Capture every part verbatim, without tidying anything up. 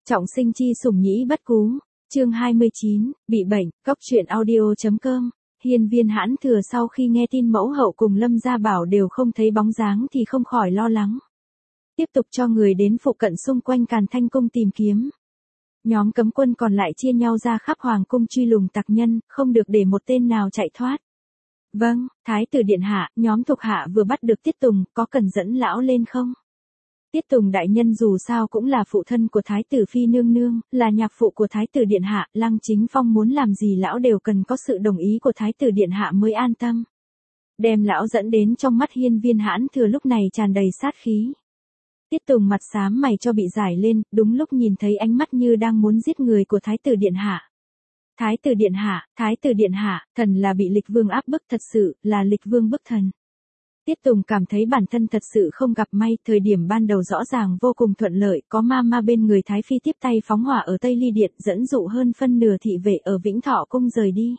Trọng sinh chi sủng nhĩ bất cú. Chương hai mươi chín, bị bệnh, cóc truyện audio.com. Hiên Viên Hãn Thừa sau khi nghe tin mẫu hậu cùng Lâm Gia Bảo đều không thấy bóng dáng thì không khỏi lo lắng. Tiếp tục cho người đến phụ cận xung quanh Càn Thanh Cung tìm kiếm. Nhóm cấm quân còn lại chia nhau ra khắp hoàng cung truy lùng tặc nhân, không được để một tên nào chạy thoát. Vâng, Thái tử điện hạ, nhóm thuộc hạ vừa bắt được Tiết Tùng, có cần dẫn lão lên không? Tiết Tùng đại nhân dù sao cũng là phụ thân của Thái tử Phi nương nương, là nhạc phụ của Thái tử điện hạ, Lăng Chính Phong muốn làm gì lão đều cần có sự đồng ý của Thái tử điện hạ mới an tâm. Đem lão dẫn đến trong mắt Hiên Viên Hãn Thừa lúc này tràn đầy sát khí. Tiết Tùng mặt xám mày cho bị giải lên, đúng lúc nhìn thấy ánh mắt như đang muốn giết người của Thái tử điện hạ. Thái tử điện hạ, Thái tử điện hạ, thần là bị Lịch Vương áp bức thật sự, là Lịch Vương bức thần. Tiết Tùng cảm thấy bản thân thật sự không gặp may, thời điểm ban đầu rõ ràng vô cùng thuận lợi, có ma ma bên người Thái Phi tiếp tay phóng hỏa ở Tây Ly Điện dẫn dụ hơn phân nửa thị vệ ở Vĩnh Thọ Cung rời đi.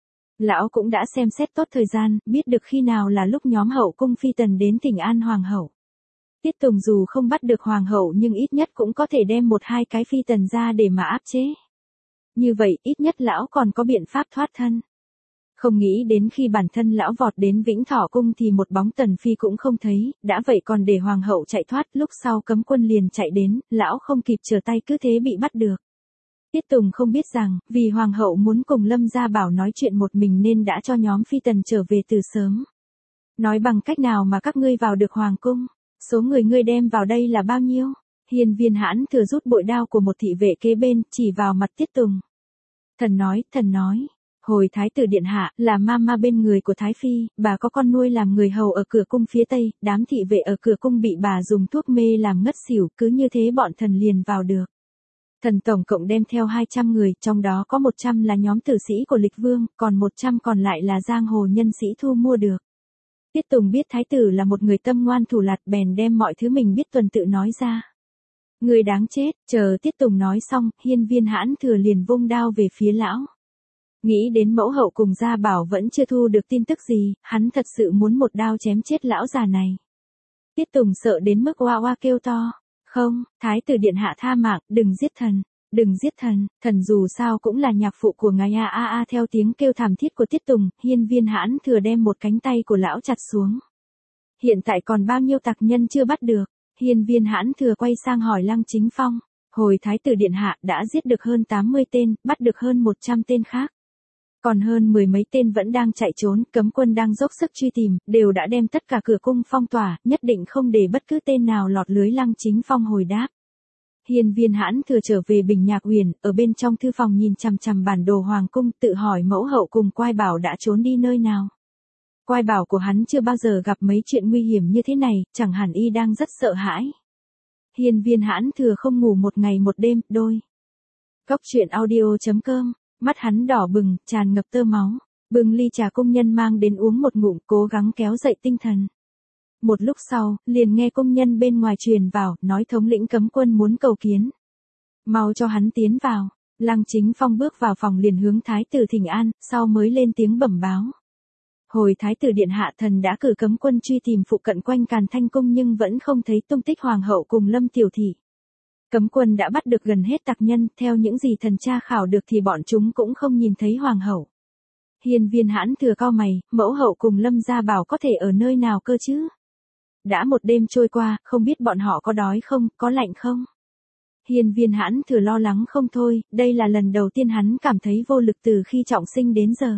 Lão cũng đã xem xét tốt thời gian, biết được khi nào là lúc nhóm hậu cung phi tần đến thỉnh an hoàng hậu. Tiết Tùng dù không bắt được hoàng hậu nhưng ít nhất cũng có thể đem một hai cái phi tần ra để mà áp chế. Như vậy, ít nhất lão còn có biện pháp thoát thân. Không nghĩ đến khi bản thân lão vọt đến Vĩnh Thọ Cung thì một bóng tần phi cũng không thấy, đã vậy còn để hoàng hậu chạy thoát, lúc sau cấm quân liền chạy đến, lão không kịp trở tay cứ thế bị bắt được. Tiết Tùng không biết rằng, vì hoàng hậu muốn cùng Lâm Gia Bảo nói chuyện một mình nên đã cho nhóm phi tần trở về từ sớm. Nói bằng cách nào mà các ngươi vào được hoàng cung? Số người ngươi đem vào đây là bao nhiêu? Hiên Viên Hãn Thừa rút bội đao của một thị vệ kế bên, chỉ vào mặt Tiết Tùng. Thần nói, thần nói. Hồi Thái tử điện hạ, là ma ma bên người của Thái Phi, bà có con nuôi làm người hầu ở cửa cung phía tây, đám thị vệ ở cửa cung bị bà dùng thuốc mê làm ngất xỉu, cứ như thế bọn thần liền vào được. Thần tổng cộng đem theo hai trăm người, trong đó có một trăm là nhóm tử sĩ của Lịch Vương, còn một trăm còn lại là giang hồ nhân sĩ thu mua được. Tiết Tùng biết Thái tử là một người tâm ngoan thủ lạt bèn đem mọi thứ mình biết tuần tự nói ra. Người đáng chết, chờ Tiết Tùng nói xong, Hiên Viên Hãn Thừa liền vung đao về phía lão. Nghĩ đến mẫu hậu cùng Gia Bảo vẫn chưa thu được tin tức gì, hắn thật sự muốn một đao chém chết lão già này. Tiết Tùng sợ đến mức oa oa kêu to. Không, Thái tử điện hạ tha mạng, đừng giết thần, đừng giết thần, thần dù sao cũng là nhạc phụ của ngài a a a. Theo tiếng kêu thảm thiết của Tiết Tùng, Hiên Viên Hãn Thừa đem một cánh tay của lão chặt xuống. Hiện tại còn bao nhiêu tặc nhân chưa bắt được? Hiên Viên Hãn Thừa quay sang hỏi Lăng Chính Phong. Hồi Thái tử điện hạ đã giết được hơn tám mươi tên, bắt được hơn một trăm tên khác. Còn hơn mười mấy tên vẫn đang chạy trốn, cấm quân đang dốc sức truy tìm, đều đã đem tất cả cửa cung phong tỏa, nhất định không để bất cứ tên nào lọt lưới. Lăng Chính Phong hồi đáp. Hiên Viên Hãn Thừa trở về Bình Nhạc Huyền, ở bên trong thư phòng nhìn chằm chằm bản đồ hoàng cung, tự hỏi mẫu hậu cùng Quai Bảo đã trốn đi nơi nào. Quai Bảo của hắn chưa bao giờ gặp mấy chuyện nguy hiểm như thế này, chẳng hẳn y đang rất sợ hãi. Hiên Viên Hãn Thừa không ngủ một ngày một đêm, đôi. Cóc truyện audio.com. Mắt hắn đỏ bừng, tràn ngập tơ máu, bưng ly trà công nhân mang đến uống một ngụm, cố gắng kéo dậy tinh thần. Một lúc sau, liền nghe công nhân bên ngoài truyền vào, nói thống lĩnh cấm quân muốn cầu kiến. Mau cho hắn tiến vào. Lăng Chính Phong bước vào phòng liền hướng Thái tử thỉnh an, sau mới lên tiếng bẩm báo. Hồi Thái tử điện hạ, thần đã cử cấm quân truy tìm phụ cận quanh Càn Thanh Cung nhưng vẫn không thấy tung tích hoàng hậu cùng Lâm tiểu thị. Cấm quân đã bắt được gần hết tặc nhân, theo những gì thần tra khảo được thì bọn chúng cũng không nhìn thấy hoàng hậu. Hiên Viên Hãn Thừa cau mày, mẫu hậu cùng Lâm Gia Bảo có thể ở nơi nào cơ chứ? Đã một đêm trôi qua, không biết bọn họ có đói không, có lạnh không? Hiên Viên Hãn Thừa lo lắng không thôi, đây là lần đầu tiên hắn cảm thấy vô lực từ khi trọng sinh đến giờ.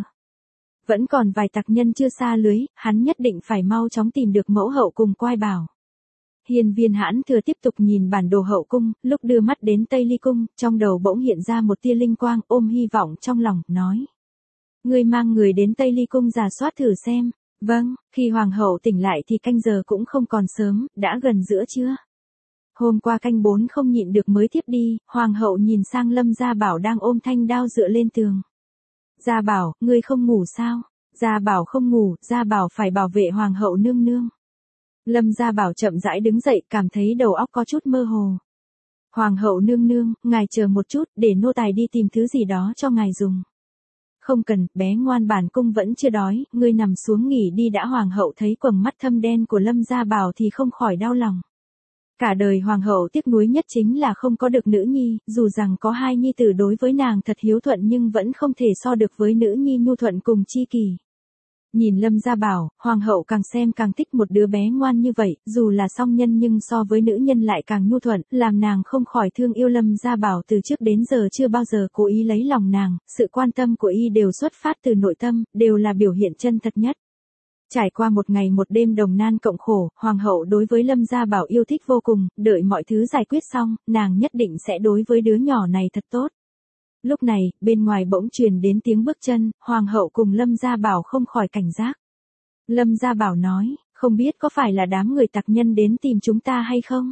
Vẫn còn vài tặc nhân chưa xa lưới, hắn nhất định phải mau chóng tìm được mẫu hậu cùng Quai Bảo. Hiên Viên Hãn Thừa tiếp tục nhìn bản đồ hậu cung, lúc đưa mắt đến Tây Ly Cung, trong đầu bỗng hiện ra một tia linh quang, ôm hy vọng trong lòng, nói. Ngươi mang người đến Tây Ly Cung rà soát thử xem. Vâng, khi hoàng hậu tỉnh lại thì canh giờ cũng không còn sớm, đã gần giữa trưa. Hôm qua canh bốn không nhịn được mới tiếp đi, hoàng hậu nhìn sang Lâm Gia Bảo đang ôm thanh đao dựa lên tường. Gia Bảo, ngươi không ngủ sao? Gia Bảo không ngủ, Gia Bảo phải bảo vệ hoàng hậu nương nương. Lâm Gia Bảo chậm rãi đứng dậy, cảm thấy đầu óc có chút mơ hồ. Hoàng hậu nương nương, ngài chờ một chút, để nô tài đi tìm thứ gì đó cho ngài dùng. Không cần, bé ngoan, bản cung vẫn chưa đói, ngươi nằm xuống nghỉ đi đã. Hoàng hậu thấy quầng mắt thâm đen của Lâm Gia Bảo thì không khỏi đau lòng. Cả đời hoàng hậu tiếc nuối nhất chính là không có được nữ nhi, dù rằng có hai nhi tử đối với nàng thật hiếu thuận nhưng vẫn không thể so được với nữ nhi nhu thuận cùng chi kỷ. Nhìn Lâm Gia Bảo, hoàng hậu càng xem càng thích một đứa bé ngoan như vậy, dù là song nhân nhưng so với nữ nhân lại càng nhu thuận, làm nàng không khỏi thương yêu Lâm Gia Bảo từ trước đến giờ chưa bao giờ cố ý lấy lòng nàng, sự quan tâm của y đều xuất phát từ nội tâm, đều là biểu hiện chân thật nhất. Trải qua một ngày một đêm đồng nan cộng khổ, hoàng hậu đối với Lâm Gia Bảo yêu thích vô cùng, đợi mọi thứ giải quyết xong, nàng nhất định sẽ đối với đứa nhỏ này thật tốt. Lúc này, bên ngoài bỗng truyền đến tiếng bước chân, hoàng hậu cùng Lâm Gia Bảo không khỏi cảnh giác. Lâm Gia Bảo nói, không biết có phải là đám người tặc nhân đến tìm chúng ta hay không?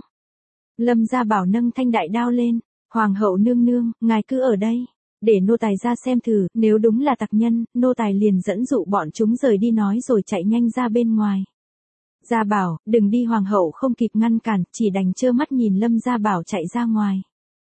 Lâm Gia Bảo nâng thanh đại đao lên, hoàng hậu nương nương, ngài cứ ở đây. Để nô tài ra xem thử, nếu đúng là tặc nhân, nô tài liền dẫn dụ bọn chúng rời đi nói rồi chạy nhanh ra bên ngoài. Gia Bảo, đừng đi, hoàng hậu không kịp ngăn cản, chỉ đành trơ mắt nhìn Lâm Gia Bảo chạy ra ngoài.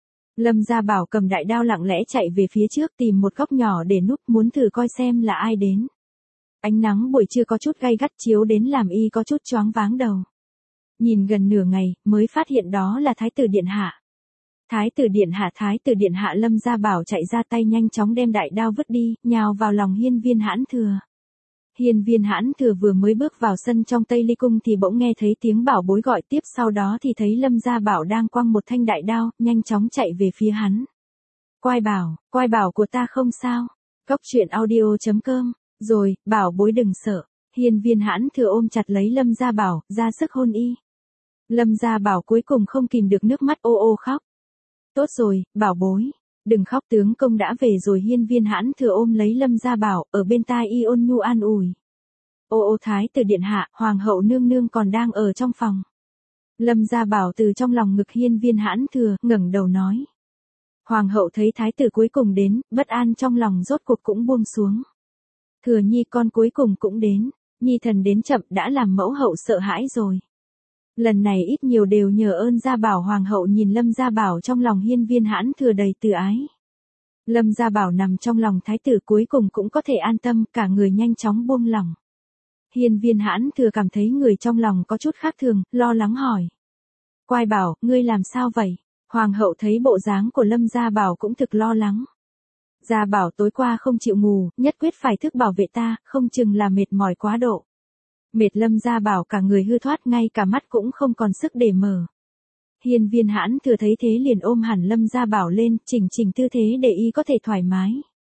Lâm Gia Bảo cầm đại đao lặng lẽ chạy về phía trước tìm một góc nhỏ để núp muốn thử coi xem là ai đến. Ánh nắng buổi trưa có chút gay gắt chiếu đến làm y có chút choáng váng đầu. Nhìn gần nửa ngày, mới phát hiện đó là Thái tử Điện Hạ. Thái tử Điện Hạ Thái tử Điện Hạ Lâm Gia Bảo chạy ra tay nhanh chóng đem đại đao vứt đi, nhào vào lòng Hiên Viên Hãn Thừa. Hiên Viên Hãn Thừa vừa mới bước vào sân trong Tây Ly Cung thì bỗng nghe thấy tiếng bảo bối gọi tiếp, sau đó thì thấy Lâm Gia Bảo đang quăng một thanh đại đao, nhanh chóng chạy về phía hắn. Quai Bảo, Quai Bảo của ta không sao. Cốc truyện audio chấm com, rồi, bảo bối đừng sợ. Hiên Viên Hãn Thừa ôm chặt lấy Lâm Gia Bảo, ra sức hôn y. Lâm Gia Bảo cuối cùng không kìm được nước mắt ô ô khóc. Tốt rồi, bảo bối. Đừng khóc, tướng công đã về rồi. Hiên Viên Hãn Thừa ôm lấy Lâm Gia Bảo, ở bên tai y ôn nhu an ủi. Ô ô Thái tử Điện Hạ, hoàng hậu nương nương còn đang ở trong phòng. Lâm Gia Bảo từ trong lòng ngực Hiên Viên Hãn Thừa, ngẩng đầu nói. Hoàng hậu thấy thái tử cuối cùng đến, bất an trong lòng rốt cuộc cũng buông xuống. Thừa nhi con cuối cùng cũng đến, nhi thần đến chậm đã làm mẫu hậu sợ hãi rồi. Lần này ít nhiều đều nhờ ơn Gia Bảo. Hoàng hậu nhìn Lâm Gia Bảo trong lòng Hiên Viên Hãn Thừa đầy từ ái. Lâm Gia Bảo nằm trong lòng thái tử cuối cùng cũng có thể an tâm, cả người nhanh chóng buông lỏng. Hiên Viên Hãn Thừa cảm thấy người trong lòng có chút khác thường, lo lắng hỏi. Quai Bảo, ngươi làm sao vậy? Hoàng hậu thấy bộ dáng của Lâm Gia Bảo cũng thực lo lắng. Gia Bảo tối qua không chịu ngủ, nhất quyết phải thức bảo vệ ta, không chừng là mệt mỏi quá độ. Mệt Lâm Gia Bảo cả người hư thoát, ngay cả mắt cũng không còn sức để mở. Hiên Viên Hãn Thừa thấy thế liền ôm hẳn Lâm Gia Bảo lên, chỉnh chỉnh tư thế để y có thể thoải mái.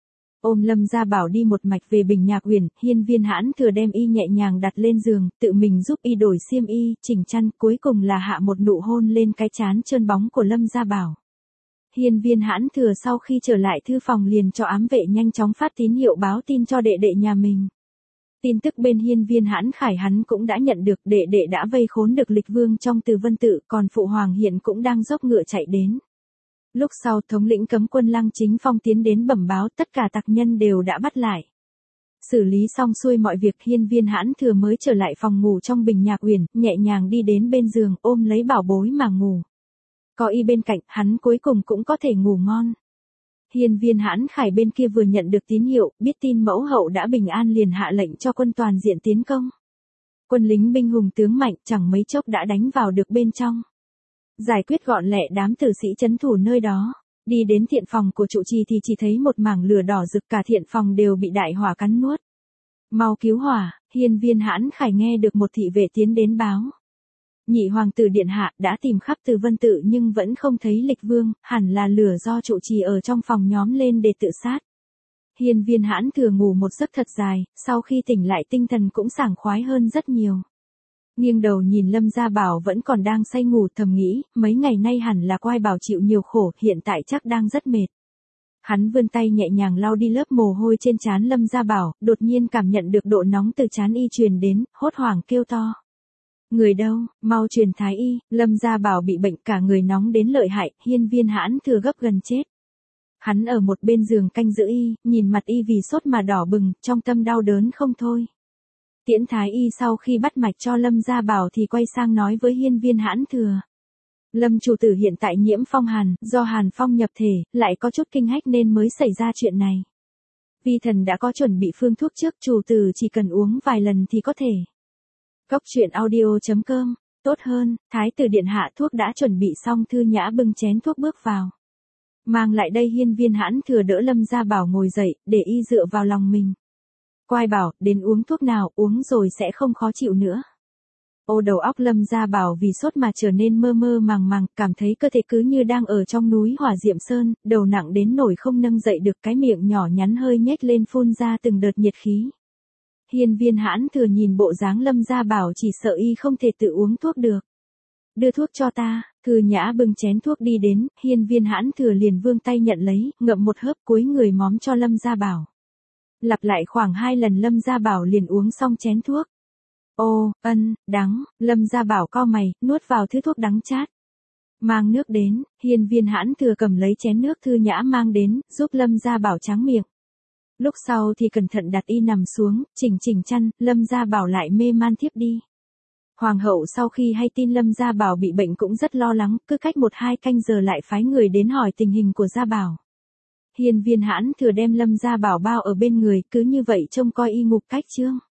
Ôm Lâm Gia Bảo đi một mạch về Bình Nhạc Uyển, Hiên Viên Hãn Thừa đem y nhẹ nhàng đặt lên giường, tự mình giúp y đổi xiêm y, chỉnh chăn, cuối cùng là hạ một nụ hôn lên cái trán trơn bóng của Lâm Gia Bảo. Hiên Viên Hãn Thừa sau khi trở lại thư phòng liền cho ám vệ nhanh chóng phát tín hiệu báo tin cho đệ đệ nhà mình. Tin tức bên Hiên Viên Hãn Khải hắn cũng đã nhận được, đệ đệ đã vây khốn được Lịch Vương trong Từ Vân Tự, còn phụ hoàng hiện cũng đang dốc ngựa chạy đến. Lúc sau thống lĩnh cấm quân Lăng Chính Phong tiến đến bẩm báo tất cả tặc nhân đều đã bắt lại. Xử lý xong xuôi mọi việc, Hiên Viên Hãn Thừa mới trở lại phòng ngủ trong Bình Nhạc Uyển, nhẹ nhàng đi đến bên giường ôm lấy bảo bối mà ngủ. Có y bên cạnh, hắn cuối cùng cũng có thể ngủ ngon. Hiên Viên Hãn Khải bên kia vừa nhận được tín hiệu, biết tin mẫu hậu đã bình an liền hạ lệnh cho quân toàn diện tiến công. Quân lính binh hùng tướng mạnh, chẳng mấy chốc đã đánh vào được bên trong. Giải quyết gọn lẹ đám tử sĩ trấn thủ nơi đó. Đi đến thiện phòng của trụ trì thì chỉ thấy một mảng lửa đỏ rực, cả thiện phòng đều bị đại hỏa cắn nuốt. Mau cứu hỏa. Hiên Viên Hãn Khải nghe được một thị vệ tiến đến báo. Nhị hoàng tử Điện Hạ đã tìm khắp Từ Vân Tự nhưng vẫn không thấy Lịch Vương, hẳn là lửa do trụ trì ở trong phòng nhóm lên để tự sát. Hiên Viên Hãn Thừa ngủ một giấc thật dài, sau khi tỉnh lại tinh thần cũng sảng khoái hơn rất nhiều. Nghiêng đầu nhìn Lâm Gia Bảo vẫn còn đang say ngủ, thầm nghĩ, mấy ngày nay hẳn là Quai Bảo chịu nhiều khổ, hiện tại chắc đang rất mệt. Hắn vươn tay nhẹ nhàng lau đi lớp mồ hôi trên trán Lâm Gia Bảo, đột nhiên cảm nhận được độ nóng từ trán y truyền đến, hốt hoảng kêu to. Người đâu, mau truyền thái y. Lâm Gia Bảo bị bệnh cả người nóng đến lợi hại, Hiên Viên Hãn Thừa gấp gần chết. Hắn ở một bên giường canh giữ y, nhìn mặt y vì sốt mà đỏ bừng, trong tâm đau đớn không thôi. Tiễn thái y sau khi bắt mạch cho Lâm Gia Bảo thì quay sang nói với Hiên Viên Hãn Thừa. Lâm chủ tử hiện tại nhiễm phong hàn, do hàn phong nhập thể, lại có chút kinh hách nên mới xảy ra chuyện này. Vi thần đã có chuẩn bị phương thuốc trước, chủ tử chỉ cần uống vài lần thì có thể. Cốc truyện audio chấm com Tốt hơn, thái tử điện hạ thuốc đã chuẩn bị xong. Thư Nhã bưng chén thuốc bước vào. Mang lại đây. Hiên Viên Hãn Thừa đỡ Lâm Gia Bảo ngồi dậy, để y dựa vào lòng mình. Quai bảo, đến uống thuốc nào, uống rồi sẽ không khó chịu nữa. Ô đầu óc Lâm Gia Bảo vì sốt mà trở nên mơ mơ màng màng, cảm thấy cơ thể cứ như đang ở trong núi hỏa diệm sơn, đầu nặng đến nổi không nâng dậy được, cái miệng nhỏ nhắn hơi nhếch lên phun ra từng đợt nhiệt khí. Hiên Viên Hãn Thừa nhìn bộ dáng Lâm Gia Bảo chỉ sợ y không thể tự uống thuốc được. Đưa thuốc cho ta. Thư Nhã bưng chén thuốc đi đến, Hiên Viên Hãn Thừa liền vươn tay nhận lấy, ngậm một hớp cúi người móm cho Lâm Gia Bảo. Lặp lại khoảng hai lần Lâm Gia Bảo liền uống xong chén thuốc. Ô, ân, đắng. Lâm Gia Bảo cau mày, nuốt vào thứ thuốc đắng chát. Mang nước đến. Hiên Viên Hãn Thừa cầm lấy chén nước Thư Nhã mang đến, giúp Lâm Gia Bảo tráng miệng. Lúc sau thì cẩn thận đặt y nằm xuống, chỉnh chỉnh chăn, Lâm Gia Bảo lại mê man thiếp đi. Hoàng hậu sau khi hay tin Lâm Gia Bảo bị bệnh cũng rất lo lắng, cứ cách một hai canh giờ lại phái người đến hỏi tình hình của Gia Bảo. Hiên Viên Hãn Thừa đem Lâm Gia Bảo bao ở bên người, cứ như vậy trông coi y ngục cách chương.